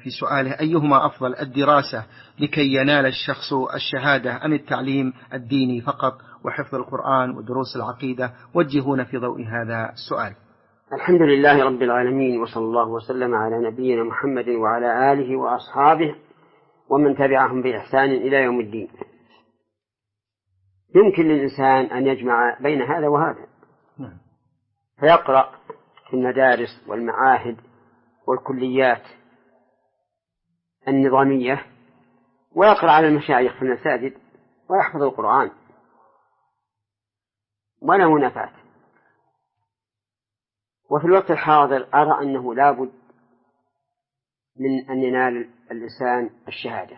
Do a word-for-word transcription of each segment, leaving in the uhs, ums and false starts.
في سؤاله: أيهما أفضل، الدراسة لكي ينال الشخص الشهادة أم التعليم الديني فقط وحفظ القرآن ودروس العقيدة؟ وجهونا في ضوء هذا السؤال. الحمد لله رب العالمين، وصلى الله وسلم على نبينا محمد وعلى آله وأصحابه ومن تبعهم بإحسان إلى يوم الدين. يمكن للإنسان أن يجمع بين هذا وهذا، فيقرأ في المدارس والمعاهد والكليات النظامية، ويقرأ على المشايخ في المساجد ويحفظ القرآن وله نفات. وفي الوقت الحاضر أرى أنه لا بد من أن ينال اللسان الشهادة،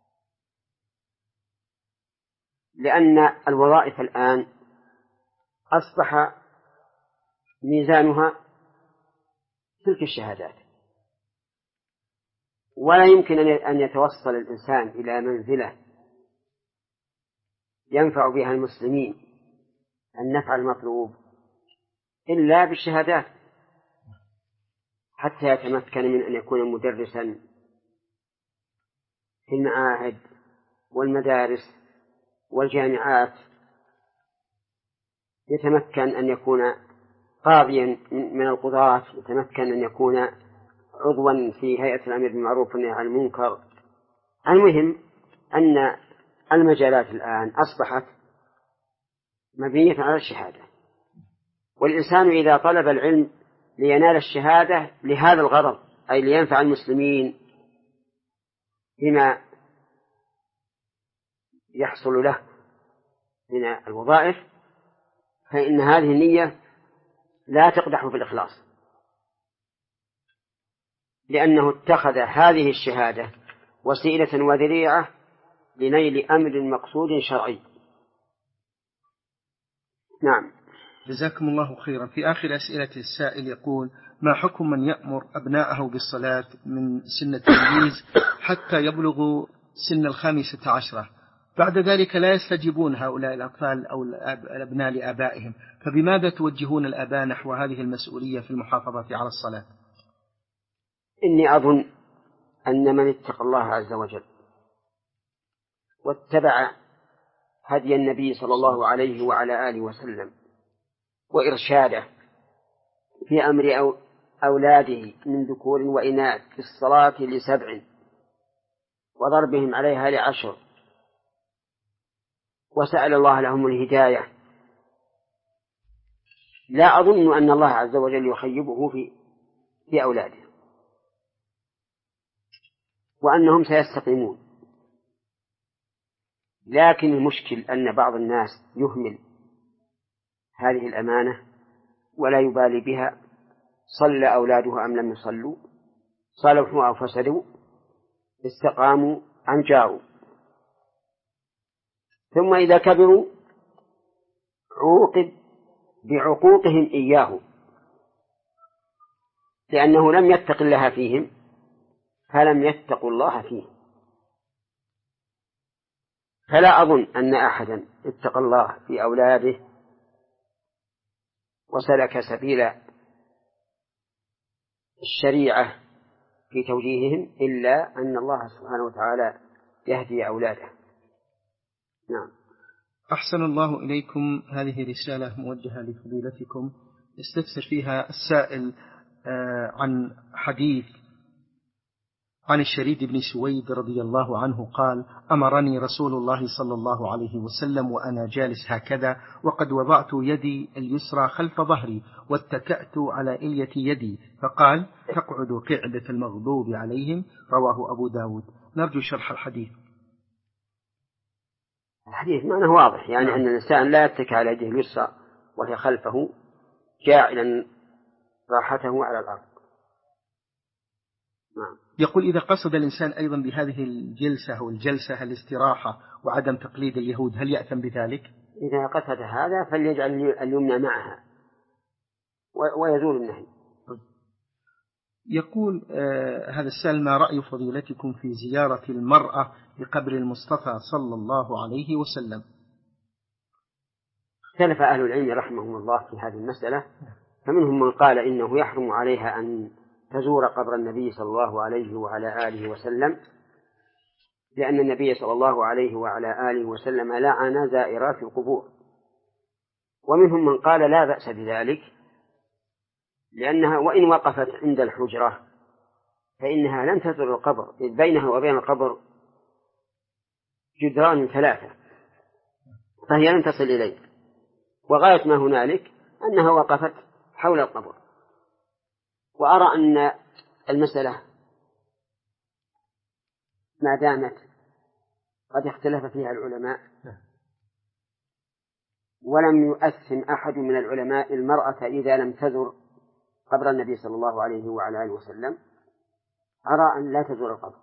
لأن الوظائف الآن أصبح ميزانها تلك الشهادات، ولا يمكن أن يتوصل الإنسان إلى منزلة ينفع بها المسلمين النفع المطلوب إلا بالشهادات، حتى يتمكن من أن يكون مدرسا في المعاهد والمدارس والجامعات، يتمكن أن يكون قاضيا من القضاة، يتمكن أن يكون عضوا في هيئة الأمر بالمعروف والنهي عن المنكر. المهم أن المجالات الآن أصبحت مبنية على الشهادة، والإنسان إذا طلب العلم لينال الشهادة لهذا الغرض، أي لينفع المسلمين بما يحصل له من الوظائف، فإن هذه النية لا تقدح في الإخلاص، لأنه اتخذ هذه الشهادة وسيلة وذريعة لنيل أمر مقصود شرعي. نعم. جزاكم الله خيرا. في آخر أسئلة السائل يقول: ما حكم من يأمر أبناءه بالصلاة من سن التمييز حتى يبلغوا سن الخامسة عشرة، بعد ذلك لا يستجيبون هؤلاء الأطفال أو الأبناء لآبائهم، فبماذا توجهون الآباء نحو هذه المسؤولية في المحافظة على الصلاة؟ إني أظن أن من اتقى الله عز وجل واتبع هدي النبي صلى الله عليه وعلى آله وسلم وإرشاده في أمر أو أولاده من ذكور وإناث في الصلاة لسبع وضربهم عليها لعشر، وسأل الله لهم الهداية، لا أظن أن الله عز وجل يخيبه في في أولاده، وأنهم سيستقيمون. لكن المشكل أن بعض الناس يهمل هذه الأمانة ولا يبالي بها، صلى أولاده أم لم يصلوا، صلحوا أو فسدوا، استقاموا أم جاروا، ثم إذا كبروا عوقب بعقوقهم إياه، لأنه لم يتق الله فيهم فلم يتقوا الله فيه. فلا أظن أن أحدا اتقى الله في أولاده وسلك سبيل الشريعة في توجيههم إلا أن الله سبحانه وتعالى يهدي أولاده. نعم. أحسن الله إليكم. هذه رسالة موجهة لفضيلتكم يستفسر فيها السائل عن حديث عن الشريد بن سويد رضي الله عنه قال: أمرني رسول الله صلى الله عليه وسلم وأنا جالس هكذا، وقد وضعت يدي اليسرى خلف ظهري واتكأت على إلية يدي، فقال: تقعد قعدة المغضوب عليهم. رواه أبو داود. نرجو شرح الحديث. الحديث معناه واضح، يعني نعم. أن الإنسان لا يتكى على يده اليسرى وهي خلفه جاعلا راحته على الأرض. نعم. يقول: إذا قصد الإنسان أيضا بهذه الجلسة أو الجلسة الاستراحة وعدم تقليد اليهود، هل يأثم بذلك؟ إذا قصد هذا فليجعل اليمنى معها ويزول النهي. يقول آه هذا السائل: ما رأي فضيلتكم في زيارة المرأة لقبر المصطفى صلى الله عليه وسلم؟ اختلف أهل العلم رحمهم الله في هذه المسألة، فمنهم من قال إنه يحرم عليها أن تزور قبر النبي صلى الله عليه وعلى آله وسلم، لأن النبي صلى الله عليه وعلى آله وسلم لعن زائرات القبور. ومنهم من قال لا بأس بذلك، لأنها وإن وقفت عند الحجرة فإنها لن تزور القبر، إذ بينها وبين القبر جدران ثلاثة، فهي لن تصل إليه، وغاية ما هنالك أنها وقفت حول القبر. وأرى أن المسألة ما دامت قد اختلف فيها العلماء ولم يؤثم أحد من العلماء المرأة إذا لم تزر قبر النبي صلى الله عليه وعلى آله وسلم، أرى أن لا تزور القبر.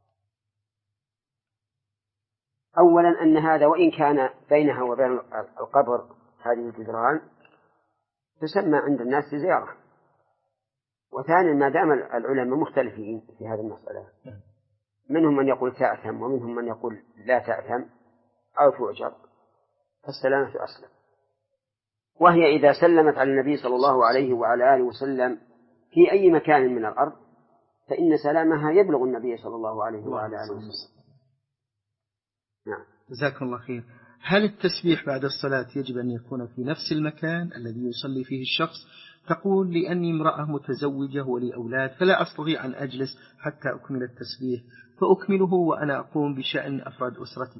أولا أن هذا وإن كان بينها وبين القبر هذه الجدران تسمى عند الناس زيارة. وثانيا ما دام العلماء مختلفين في هذه المسألة، منهم من يقول تأثم ومنهم من يقول لا تأثم أو تؤجر، فالسلامة أسلم. وهي إذا سلمت على النبي صلى الله عليه وعلى آله وسلم في أي مكان من الأرض فإن سلامها يبلغ النبي صلى الله عليه وعلى آله وسلم. نعم. جزاكم الله خير. هل التسبيح بعد الصلاة يجب أن يكون في نفس المكان الذي يصلي فيه الشخص؟ تقول لأني امرأة متزوجة ولي أولاد فلا أستطيع أن أجلس حتى أكمل التسبيح، فأكمله وأنا أقوم بشأن أفراد أسرتي.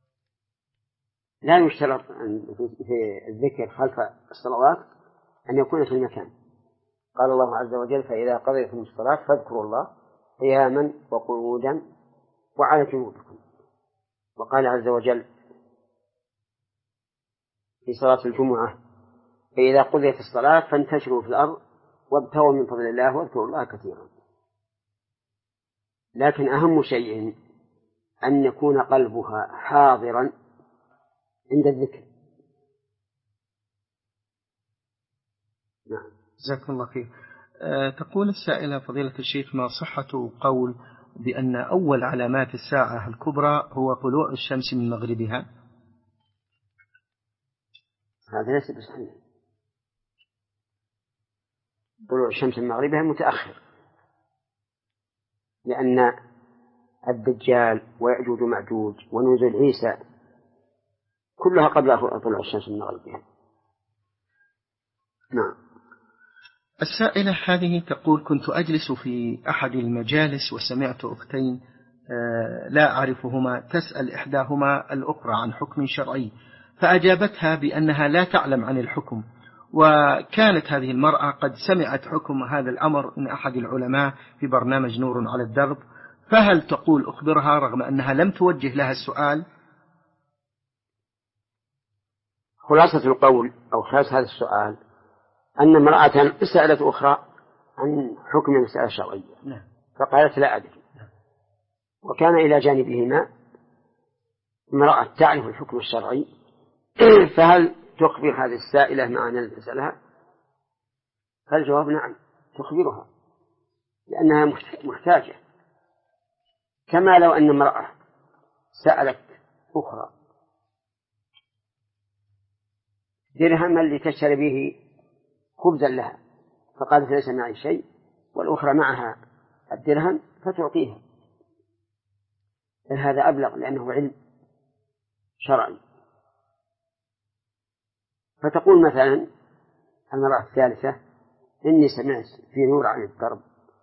لا يشترط في الذكر خلف الصلوات أن يكون في المكان. قال الله عز وجل: فإذا قضيتم الصلاة فاذكروا الله قياما وقعودا وعلى جنوبكم. وقال عز وجل في صلاة الجمعة: فإذا قضيت الصلاة فانتشروا في الأرض وابتغوا من فضل الله واذكروا الله كثيرا. لكن أهم شيء أن يكون قلبها حاضرا عند الذكر. نعم. جزاكم الله خير. أه تقول السائلة: فضيلة الشيخ، ما صحة قول بأن أول علامات الساعة الكبرى هو طلوع الشمس من مغربها؟ هذا ليس بصحيح. طلوع الشمس من مغربها متأخر، لأن الدجال ويأجوج ومأجوج ونزول عيسى كلها قبل طلوع الشمس من مغربها. نعم. السائلة هذه تقول: كنت أجلس في أحد المجالس وسمعت أختين لا أعرفهما تسأل إحداهما الأخرى عن حكم شرعي، فأجابتها بأنها لا تعلم عن الحكم، وكانت هذه المرأة قد سمعت حكم هذا الأمر من أحد العلماء في برنامج نور على الدرب، فهل تقول أخبرها رغم أنها لم توجه لها السؤال؟ خلاصة القول أو خلاصة هذا السؤال أن امرأة سألت أخرى عن حكم مسألة شرعية فقالت لا أدري، وكان إلى جانبهما امرأة تعرف الحكم الشرعي، فهل تخبر هذه السائلة مع أن تسألها؟ فالجواب نعم، تخبرها لأنها محتاجة. كما لو أن امرأة سألت أخرى درهما لتشتري به خبزا لها فقالت ليس معي شيء، والأخرى معها الدرهم فتعطيها، هذا أبلغ لأنه علم شرعي. فتقول مثلا المرأة الثالثة: إني سمعت في نور عن الدرب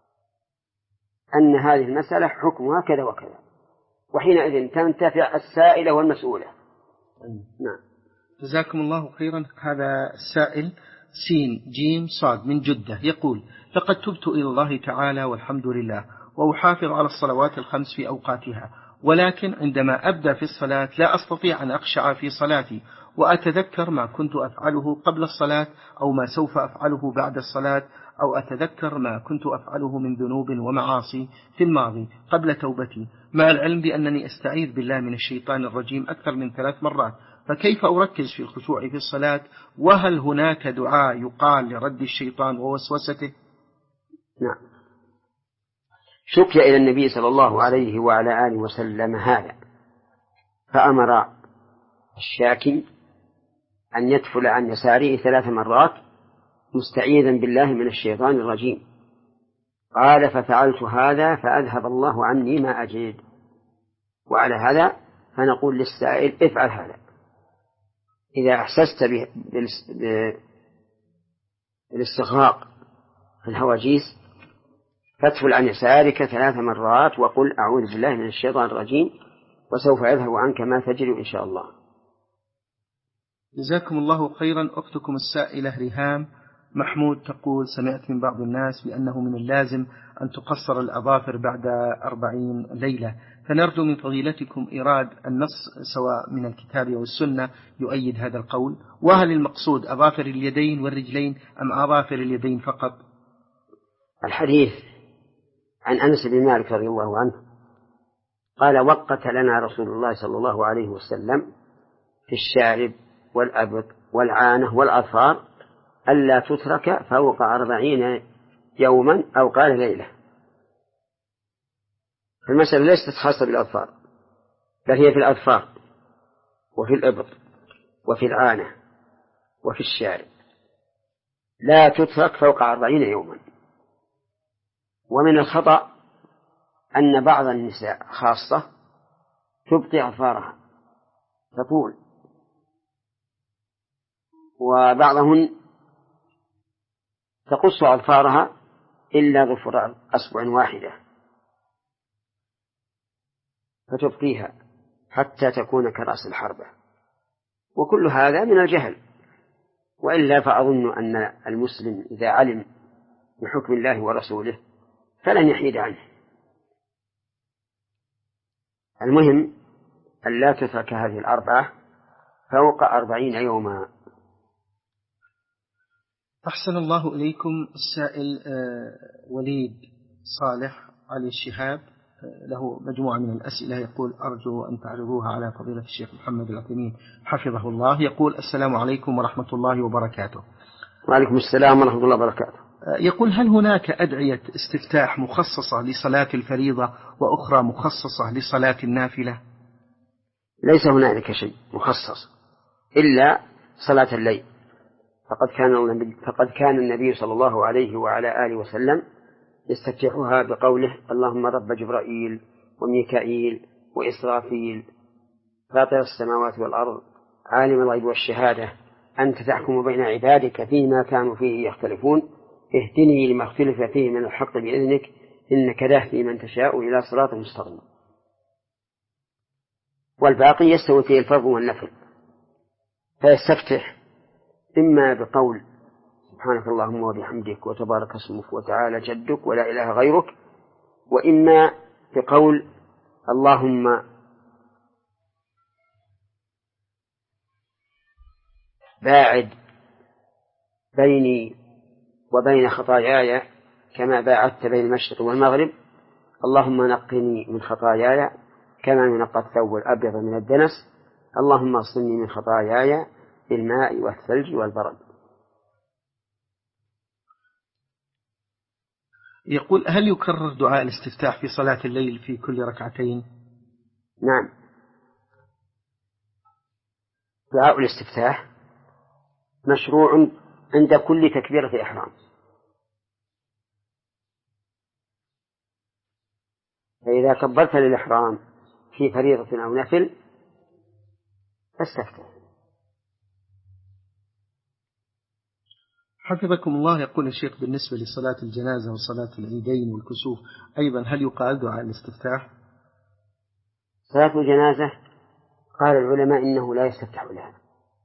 أن هذه المسألة حكمها كذا وكذا، وحينئذ تنتفع السائلة والمسؤولة. نعم. جزاكم الله خيرا. هذا السائل سين جيم صاد من جدة يقول: لقد تبت إلى الله تعالى والحمد لله، وأحافظ على الصلوات الخمس في أوقاتها، ولكن عندما أبدأ في الصلاة لا أستطيع أن أخشع في صلاتي، وأتذكر ما كنت أفعله قبل الصلاة أو ما سوف أفعله بعد الصلاة، أو أتذكر ما كنت أفعله من ذنوب ومعاصي في الماضي قبل توبتي، مع العلم بأنني أستعيذ بالله من الشيطان الرجيم أكثر من ثلاث مرات، فكيف أركز في الخشوع في الصلاة؟ وهل هناك دعاء يقال لرد الشيطان ووسوسته؟ نعم. شكي إلى النبي صلى الله عليه وعلى آله وسلم هذا، فأمر الشاكي أن يدفل عن يساره ثلاث مرات مستعيذا بالله من الشيطان الرجيم، قال ففعلت هذا فأذهب الله عني ما أجد. وعلى هذا فنقول للسائل افعل هذا. إذا أحسست بالاستغراق في الهواجيس فادفل عن يسارك ثلاث مرات وقل أعوذ بالله من الشيطان الرجيم وسوف يذهب عنك ما تجد إن شاء الله. جزاكم الله خيرا. أختكم السائلة ريهام محمود تقول: سمعت من بعض الناس بأنه من اللازم أن تقصر الأظافر بعد أربعين ليلة، فنرجو من فضيلتكم إيراد النص سواء من الكتاب أو السنة يؤيد هذا القول، وهل المقصود أظافر اليدين والرجلين أم أظافر اليدين فقط؟ الحديث عن أنس بن مالك رضي الله عنه قال: وقت لنا رسول الله صلى الله عليه وسلم في الشارب والأبط والعانة والأظفار ألا تترك فوق أربعين يوما أو قال ليلة. المسألة ليست خاصة بالأظفار، بل هي في الأظفار وفي الإبط وفي العانة وفي الشارب، لا تترك فوق أربعين يوما. ومن الخطأ أن بعض النساء خاصة تبقي أظفارها تطول، وبعضهن تقص أظفارها إلا ظفر أصبع واحدة فتبقيها حتى تكون كرأس الحربة، وكل هذا من الجهل. وإلا فأظن أن المسلم إذا علم بحكم الله ورسوله فلن يحيد عنه. المهم أن لا تترك هذه الأربعة فوق أربعين يوما. أحسن الله إليكم. السائل وليد صالح علي الشهاب له مجموعة من الأسئلة، يقول: أرجو أن تعرضوها على فضيلة الشيخ محمد العثيمين حفظه الله. يقول: السلام عليكم ورحمة الله وبركاته. وعليكم السلام ورحمة الله وبركاته. يقول: هل هناك أدعية استفتاح مخصصة لصلاة الفريضة وأخرى مخصصة لصلاة النافلة؟ ليس هنالك شيء مخصص إلا صلاة الليل، فقد كان فقد كان النبي صلى الله عليه وعلى آله وسلم يستفتحها بقوله: اللهم رب جبرائيل وميكائيل وإسرافيل فاطر السماوات والأرض عالم الغيب والشهادة أنت تحكم بين عبادك فيما كانوا فيه يختلفون اهدني لما اختلف فيه من الحق بإذنك إنك تهدي من تشاء إلى صراط مستقيم. والباقي يستوي فيه الفرض والنفل، فيستفتح إما بقول سبحانك اللهم وبحمدك وتبارك اسمك وتعالى جدك ولا إله غيرك، وإما بقول اللهم باعد بيني وبين خطاياي كما باعدت بين المشرق والمغرب، اللهم نقني من خطاياي كما ينقى الثوب الأبيض من الدنس، اللهم اغسلني من خطاياي بالماء والثلج والبرد. يقول: هل يكرر دعاء الاستفتاح في صلاة الليل في كل ركعتين؟ نعم، دعاء الاستفتاح مشروع عند كل تكبيرة إحرام، فإذا كبرت للإحرام في فريضة أو نفل فاستفتح. حفظكم الله. يقول الشيخ: بالنسبة لصلاة الجنازة وصلاة العيدين والكسوف أيضا هل يقال دعاء الاستفتاح؟ صلاة الجنازة قال العلماء إنه لا يستفتح لها،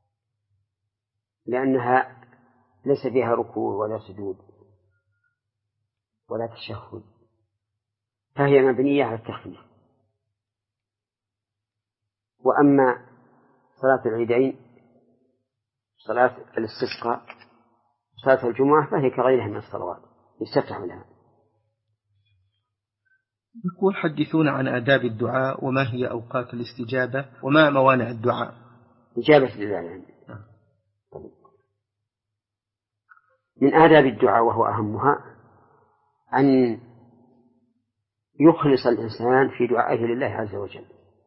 لأنها ليس فيها ركوع ولا سجود ولا تشهد، فهي مبنية على التخفيف. وأما صلاة العيدين صلاة الاستسقاء صلاة الجمعة فهي كغيرها من الصلوات يستفتح لها. يقول: حدثونا عن آداب الدعاء وما هي أوقات الاستجابة وما موانع الدعاء. إجابة الدعاء من آداب الدعاء وهو أهمها أن يخلص الإنسان في دعائه لله عز وجل،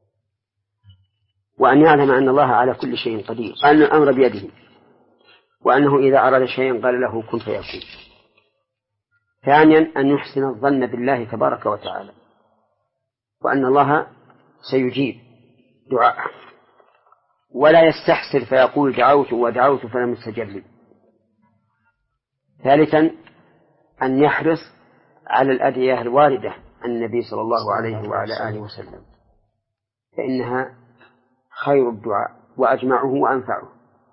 وأن يعلم أن الله على كل شيء قدير، وأن الأمر بيده، وأنه إذا أراد شيئا قال له كن فيكون. ثانيا أن يحسن الظن بالله تبارك وتعالى، وأن الله سيجيب دعاءه، ولا يستحسر فيقول دعوت ودعوت فلم يستجب لي. ثالثا أن يحرص على الأدعية الواردة عن النبي صلى الله عليه وعلى آله وسلم، فإنها خير الدعاء وأجمعه وأنفعه.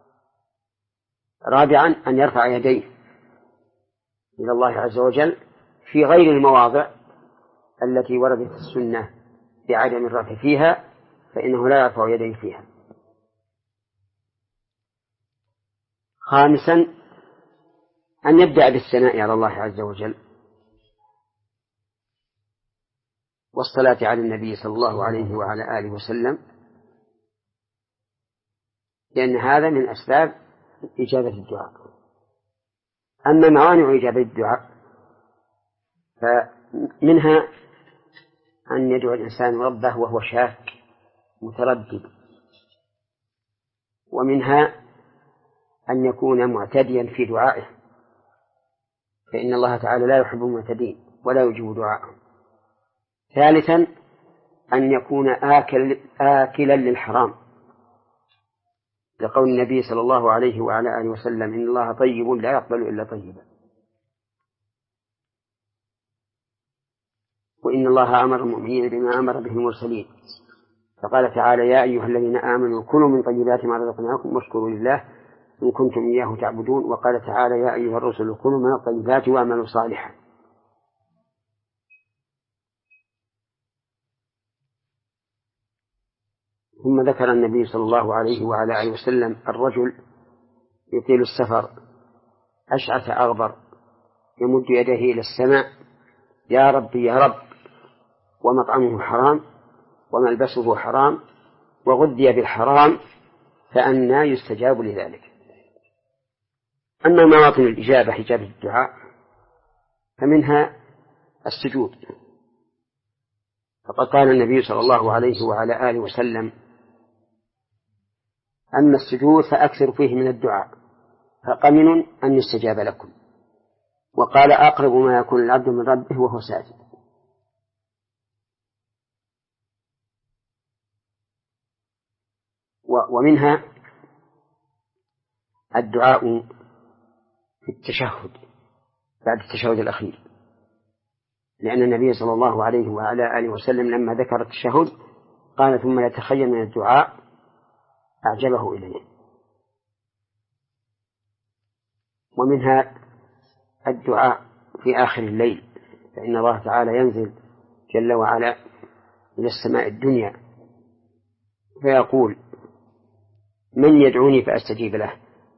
رابعا أن يرفع يديه إلى الله عز وجل في غير المواضع التي وردت السنة بعدم الرفع فيها، فإنه لا يرفع يديه فيها. خامسا أن يبدأ بالثناء على الله عز وجل والصلاة على النبي صلى الله عليه وعلى آله وسلم، لأن هذا من أسباب إجابة الدعاء. أما موانع إجابة الدعاء فمنها أن يدعو الإنسان ربه وهو شاك متردد، ومنها أن يكون معتديا في دعائه، فإن الله تعالى لا يحب المعتدين ولا يجيب دعاءهم. ثالثا أن يكون آكل آكلا للحرام، لقول النبي صلى الله عليه وعلى آله وسلم إن الله طيب لا يقبل إلا طيبا، وإن الله أمر المؤمنين بما أمر به المرسلين، فقال تعالى يا أيها الذين آمنوا كلوا من طيبات ما رزقناكم واشكروا لله إن كنتم إياه تعبدون، وقال تعالى يا أيها الرسل كلوا من الطيبات واعملوا صالحا. ثم ذكر النبي صلى الله عليه وعلى آله وسلم الرجل يطيل السفر أشعث أغبر يمد يديه إلى السماء يا ربي يا رب، ومطعمه حرام وملبسه حرام وغذي بالحرام، فأنى يستجاب لذلك. أما مواطن الإجابة إجابة الدعاء فمنها السجود، فقد قال النبي صلى الله عليه وعلى آله وسلم أما السجود فأكثر فيه من الدعاء فقمن أن يستجاب لكم، وقال أقرب ما يكون العبد من ربه وهو ساجد. ومنها الدعاء في التشهد بعد التشهد الأخير، لأن النبي صلى الله عليه وعلى آله وسلم لما ذكر التشهد قال ثم يتخيل من الدعاء أعجبه إليه. ومنها الدعاء في آخر الليل، فإن الله تعالى ينزل جل وعلا إلى السماء الدنيا فيقول من يدعوني فأستجيب له،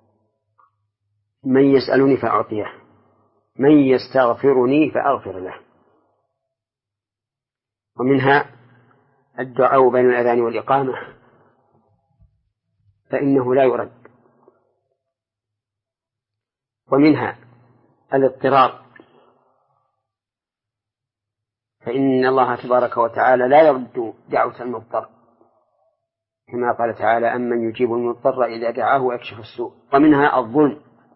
من يسألني فأعطيه، من يستغفرني فأغفر له. ومنها الدعاء بين الأذان والإقامة فإنه لا يرد. ومنها الاضطرار، فإن الله تبارك وتعالى لا يرد دعوة المضطر، كما قال تعالى أمن يجيب المضطر إذا دعاه ويكشف السوء. ومنها الظلم،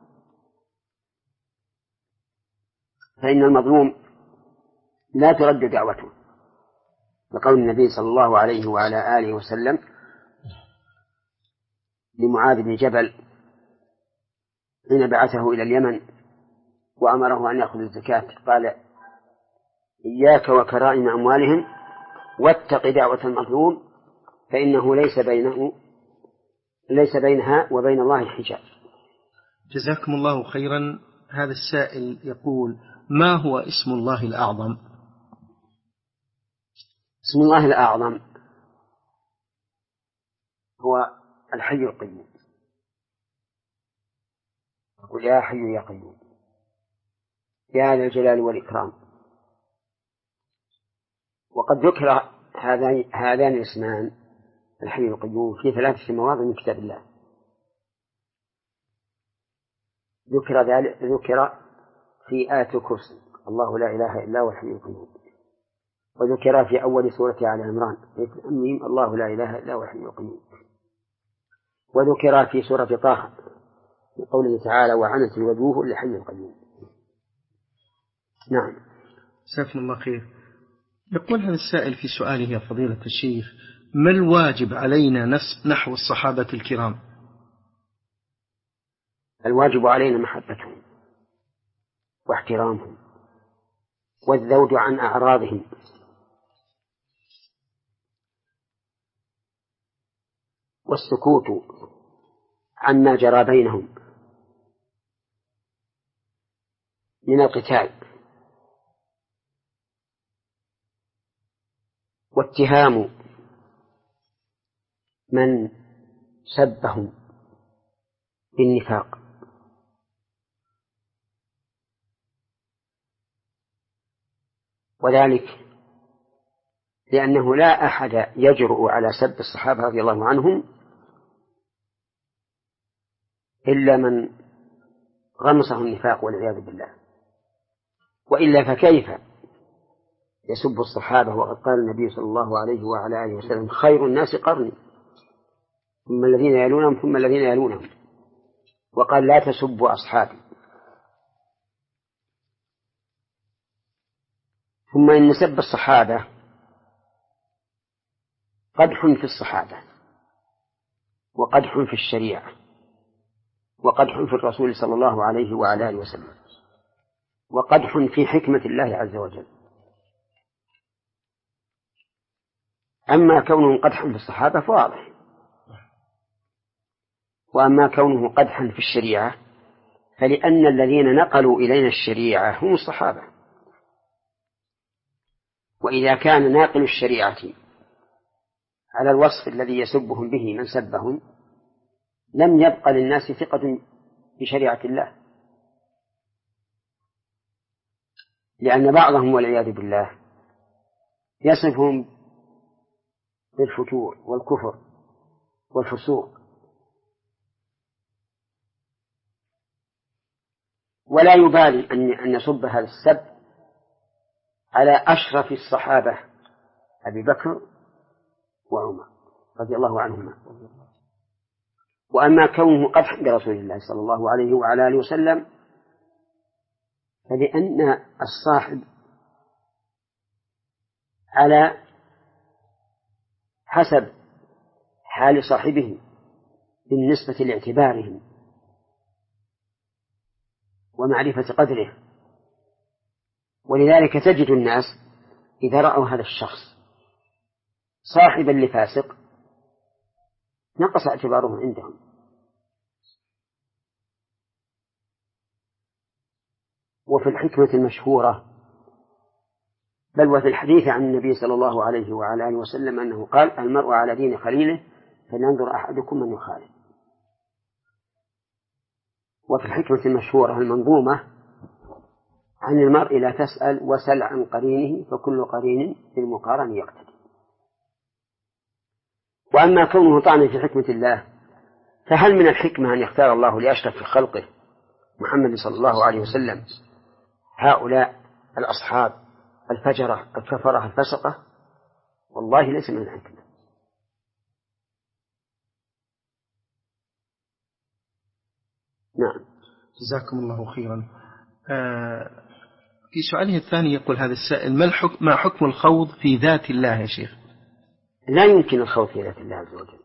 فإن المظلوم لا ترد دعوته، لقول النبي صلى الله عليه وعلى آله وسلم لمعاذ بن جبل حين بعثه إلى اليمن وأمره أن يأخذ الزكاة قال إياك وكرائم أموالهم واتق دعوة المظلوم فإنه ليس بينه ليس بينها وبين الله حجاب. جزاكم الله خيرا. هذا السائل يقول ما هو اسم الله الأعظم؟ اسم الله الأعظم هو الحي القيوم، يقول يا حي يا قيوم يا ذا الجلال والإكرام. وقد ذكر هذان الاسمان الحي القيوم في ثلاثة مواضع من كتاب الله. ذكر ذلك ذكر في آية الكرسي الله لا إله إلا هو الحي القيوم، وذكر في أول سورة آل عمران الله لا إله إلا هو الحي القيوم، وذكر في سورة طه بقوله تعالى وعنت الوجوه للحي القيوم. نعم. جزاكم الله خير. يقول هذا السائل في سؤاله يا فضيلة الشيخ: ما الواجب علينا نحو الصحابة الكرام؟ الواجب علينا محبتهم واحترامهم والذود عن أعراضهم والسكوت عما جرى بينهم من القتال واتهام من سبهم بالنفاق. وذلك لأنه لا أحد يجرؤ على سب الصحابة رضي الله عنهم إلا من غمسه النفاق والعياذ بالله، وإلا فكيف يسب الصحابة وقد قال النبي صلى الله عليه وعلى آله وسلم: خير الناس قرني ثم الذين يلونهم ثم الذين يلونهم، وقال: لا تسبوا أصحابي. ثم إن سب الصحابة قدح في الصحابة وقدح في الشريعة وقدح في الرسول صلى الله عليه وعلى آله وسلم وقدح في حكمة الله عز وجل. أما كونه قدحا في الصحابة فواضح، وأما كونه قدحا في الشريعة فلأن الذين نقلوا إلينا الشريعة هم الصحابة، وإذا كان ناقل الشريعة على الوصف الذي يسبهم به من سبهم لم يبق للناس ثقة بشريعة الله، لأن بعضهم والعياذ بالله يصفهم بالفتور والكفر والفسوق، ولا يبالي أن يصب هذا السب على أشرف الصحابة أبي بكر وعمر رضي الله عنهما. وأما كونه قدحا برسول الله صلى الله عليه وعلى آله وسلم فلأن الصاحب على حسب حال صاحبه بالنسبة لاعتبارهم ومعرفة قدره، ولذلك تجد الناس إذا رأوا هذا الشخص صاحبا لفاسق نقص اعتبارهم عندهم. وفي الحكمة المشهورة بل وفي الحديث عن النبي صلى الله عليه وعلى آله وسلم أنه قال: المرء على دين خليله فلينظر أحدكم من يخالف. وفي الحكمة المشهورة المنظومة عن المرء لا تسأل وسل عن قرينه فكل قرين بالمقارن يقتدي. وأما كونه طعنا في حكمة الله فهل من الحكمة أن يختار الله لأشرف خلقه محمد صلى الله عليه وسلم هؤلاء الأصحاب الفجرة الكفرة الفسقة؟ والله ليس من الحكمة. نعم. جزاكم الله خيرا. آه في سؤاله الثاني يقول هذا السائل: ما الحكم ما حكم الخوض في ذات الله يا شيخ؟ لا يمكن الخوض في ذات الله عز وجل،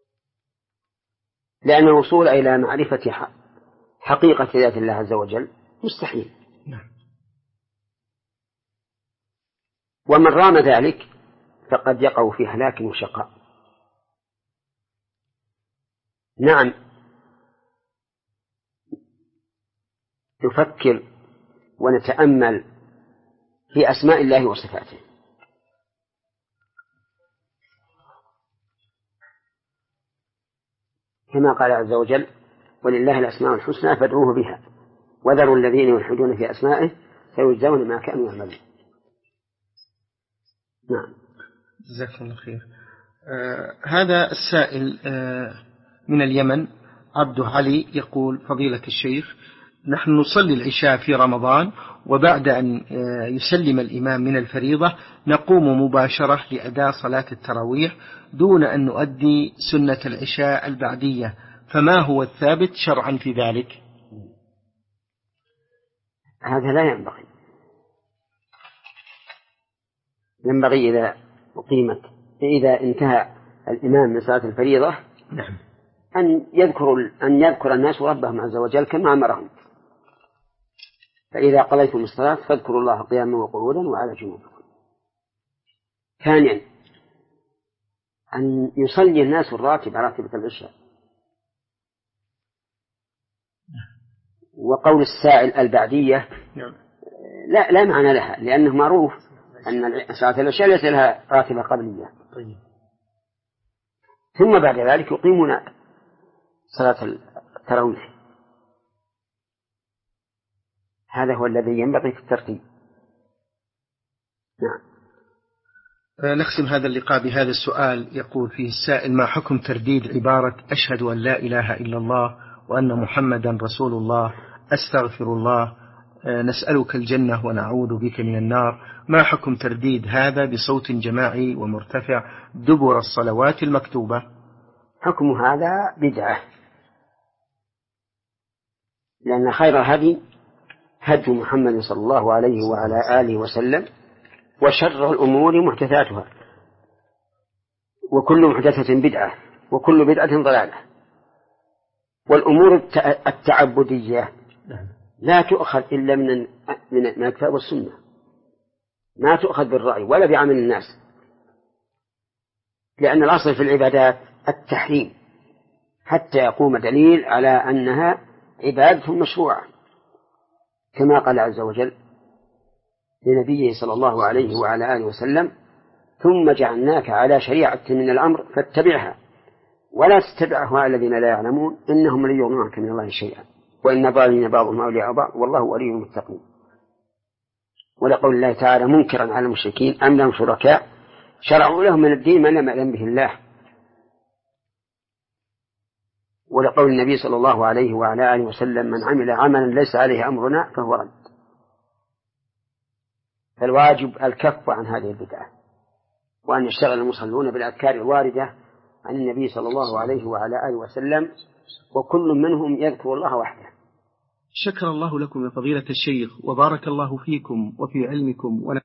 لأن الوصول إلى معرفة حقيقة ذات الله عز وجل مستحيل. نعم. ومن رام ذلك فقد يقع في هلاك وشقاء. نعم، نفكر ونتأمل في أسماء الله وصفاته، كما قال عز وجل: ولله الأسماء الحسنى فادعوه بها وذروا الذين يلحدون في أسمائه سيجزون ما كانوا يعملون. نعم. جزاكم الله خير. آه هذا السائل آه من اليمن عبد علي يقول: فضيلة الشيخ، نحن نصلي العشاء في رمضان، وبعد أن آه يسلم الإمام من الفريضة نقوم مباشرة لأداء صلاة التراويح دون أن نؤدي سنة العشاء البعدية، فما هو الثابت شرعا في ذلك؟ هذا لا ينبغي، ينبغي إذا أقيمت إذا انتهى الإمام من صلاة الفريضة نعم. أن يذكر أن يذكر الناس ربهم عز وجل كما أمرهم. فإذا قضيتم الصلاة فاذكروا الله قياما وقعودا وعلى جنوبكم. ثانيا أن يصلي الناس الراتب راتبة العشاء. وقول السائل البعدية لا لا معنى لها، لأنه معروف أن صلاة العشاء ليس لها راتبة قبلية. ثم بعد ذلك يقيمون صلاة التراويح. هذا هو الذي ينبغي في الترتيب. نعم. نختم هذا اللقاء بهذا السؤال، يقول فيه السائل: ما حكم ترديد عبارة أشهد أن لا إله إلا الله وأن محمدا رسول الله، أستغفر الله، نسألك الجنة ونعوذ بك من النار؟ ما حكم ترديد هذا بصوت جماعي ومرتفع دبر الصلوات المكتوبة؟ حكم هذا بدعة، لأن خير الهدي هدي محمد صلى الله عليه وعلى آله وسلم، وشر الأمور محدثاتها، وكل محدثة بدعة، وكل بدعة ضلالة. والأمور التعبدية لا تؤخذ إلا من من الكتاب والسنة، ما تؤخذ بالرأي ولا بعمل الناس، لأن الأصل في العبادات التحريم حتى يقوم دليل على أنها عبادة مشروعة، كما قال عز وجل لنبيه صلى الله عليه وعلى آله وسلم: ثم جعلناك على شريعة من الأمر فاتبعها ولا تتبع أهواء الذين لا يعلمون إنهم لن يغنوا عنك من الله شيئا وإن الظالمين بعضهم أولياء بعض والله ولي المتقين. ولقول الله تعالى منكرا على المشركين: أم لهم شركاء شرعوا لهم من الدين ما لم يأذن به الله. ولقول النبي صلى الله عليه وعلى آله وسلم: من عمل عملا ليس عليه أمرنا فهو رد. فالواجب الكف عن هذه البدعة، وأن يشتغل المصلون بالأذكار الواردة عن النبي صلى الله عليه وعلى آله وسلم، وكل منهم يذكر الله وحده. شكر الله لكم يا فضيلة الشيخ، وبارك الله فيكم وفي علمكم.